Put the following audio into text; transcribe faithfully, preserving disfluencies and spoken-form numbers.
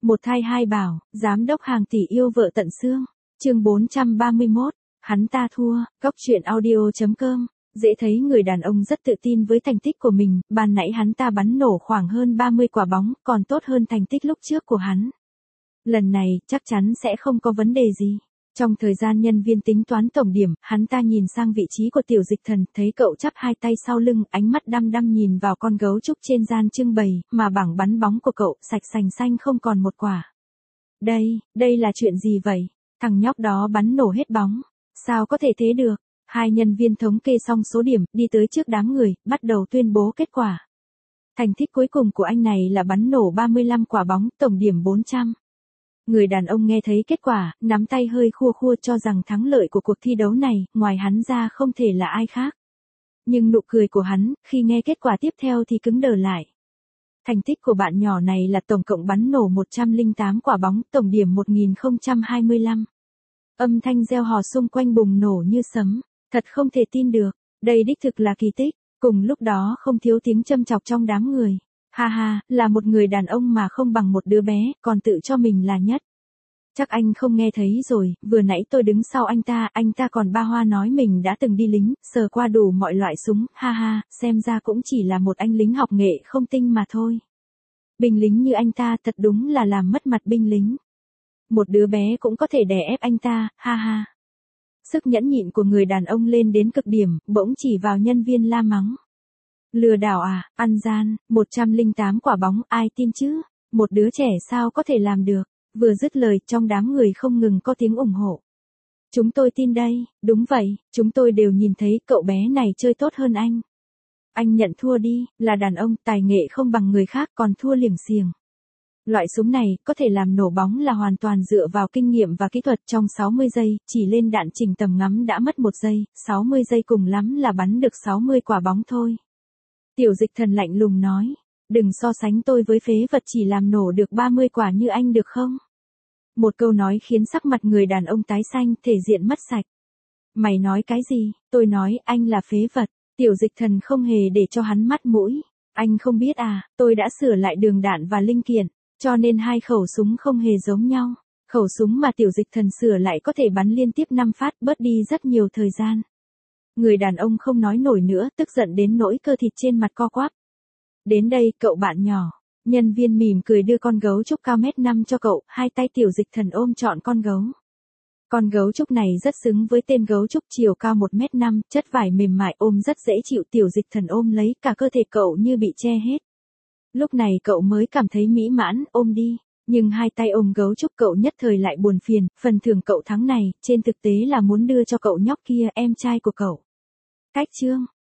Một thai hai bảo, giám đốc hàng tỷ yêu vợ tận xương. Chương bốn trăm ba mươi mốt, hắn ta thua, Cóc truyện audio chấm com. Dễ thấy người đàn ông rất tự tin với thành tích của mình, ban nãy hắn ta bắn nổ khoảng hơn ba mươi quả bóng, còn tốt hơn thành tích lúc trước của hắn. Lần này, chắc chắn sẽ không có vấn đề gì. Trong thời gian nhân viên tính toán tổng điểm, hắn ta nhìn sang vị trí của Tiểu Dịch Thần, thấy cậu chắp hai tay sau lưng, ánh mắt đăm đăm nhìn vào con gấu trúc trên gian trưng bày, mà bảng bắn bóng của cậu, sạch sành xanh không còn một quả. Đây, đây là chuyện gì vậy? Thằng nhóc đó bắn nổ hết bóng. Sao có thể thế được? Hai nhân viên thống kê xong số điểm, đi tới trước đám người, bắt đầu tuyên bố kết quả. Thành tích cuối cùng của anh này là bắn nổ ba mươi lăm quả bóng, tổng điểm bốn trăm. Người đàn ông nghe thấy kết quả, nắm tay hơi khua khua cho rằng thắng lợi của cuộc thi đấu này, ngoài hắn ra không thể là ai khác. Nhưng nụ cười của hắn, khi nghe kết quả tiếp theo thì cứng đờ lại. Thành tích của bạn nhỏ này là tổng cộng bắn nổ một trăm lẻ tám quả bóng, tổng điểm một nghìn không trăm hai mươi lăm. Âm thanh reo hò xung quanh bùng nổ như sấm. Thật không thể tin được, đây đích thực là kỳ tích. Cùng lúc đó không thiếu tiếng châm chọc trong đám người. Ha ha, là một người đàn ông mà không bằng một đứa bé, còn tự cho mình là nhất. Chắc anh không nghe thấy rồi, vừa nãy tôi đứng sau anh ta, anh ta còn ba hoa nói mình đã từng đi lính, sờ qua đủ mọi loại súng, ha ha, xem ra cũng chỉ là một anh lính học nghệ không tinh mà thôi. Binh lính như anh ta thật đúng là làm mất mặt binh lính. Một đứa bé cũng có thể đè ép anh ta, ha ha. Sức nhẫn nhịn của người đàn ông lên đến cực điểm, bỗng chỉ vào nhân viên la mắng. Lừa đảo à, ăn gian, một trăm lẻ tám quả bóng, ai tin chứ? Một đứa trẻ sao có thể làm được? Vừa dứt lời, trong đám người không ngừng có tiếng ủng hộ. Chúng tôi tin đây, đúng vậy, chúng tôi đều nhìn thấy cậu bé này chơi tốt hơn anh. Anh nhận thua đi, là đàn ông, tài nghệ không bằng người khác còn thua liềng xiềng. Loại súng này, có thể làm nổ bóng là hoàn toàn dựa vào kinh nghiệm và kỹ thuật. Trong sáu mươi giây, chỉ lên đạn chỉnh tầm ngắm đã mất một giây, sáu mươi giây cùng lắm là bắn được sáu mươi quả bóng thôi. Tiểu Dịch Thần lạnh lùng nói, đừng so sánh tôi với phế vật chỉ làm nổ được ba mươi quả như anh được không? Một câu nói khiến sắc mặt người đàn ông tái xanh, thể diện mất sạch. Mày nói cái gì? Tôi nói anh là phế vật. Tiểu Dịch Thần không hề để cho hắn mắt mũi. Anh không biết à, tôi đã sửa lại đường đạn và linh kiện. Cho nên hai khẩu súng không hề giống nhau. Khẩu súng mà Tiểu Dịch Thần sửa lại có thể bắn liên tiếp năm phát, bớt đi rất nhiều thời gian. Người đàn ông không nói nổi nữa, tức giận đến nỗi cơ thịt trên mặt co quắp. Đến đây, cậu bạn nhỏ. Nhân viên mỉm cười đưa con gấu trúc cao mét năm cho cậu, hai tay Tiểu Dịch Thần ôm trọn con gấu. Con gấu trúc này rất xứng với tên gấu trúc, chiều cao một mét năm, chất vải mềm mại ôm rất dễ chịu. Tiểu Dịch Thần ôm lấy, cả cơ thể cậu như bị che hết. Lúc này cậu mới cảm thấy mỹ mãn, ôm đi. Nhưng hai tay ôm gấu trúc cậu nhất thời lại buồn phiền, phần thưởng cậu thắng này, trên thực tế là muốn đưa cho cậu nhóc kia, em trai của cậu. Cách chương.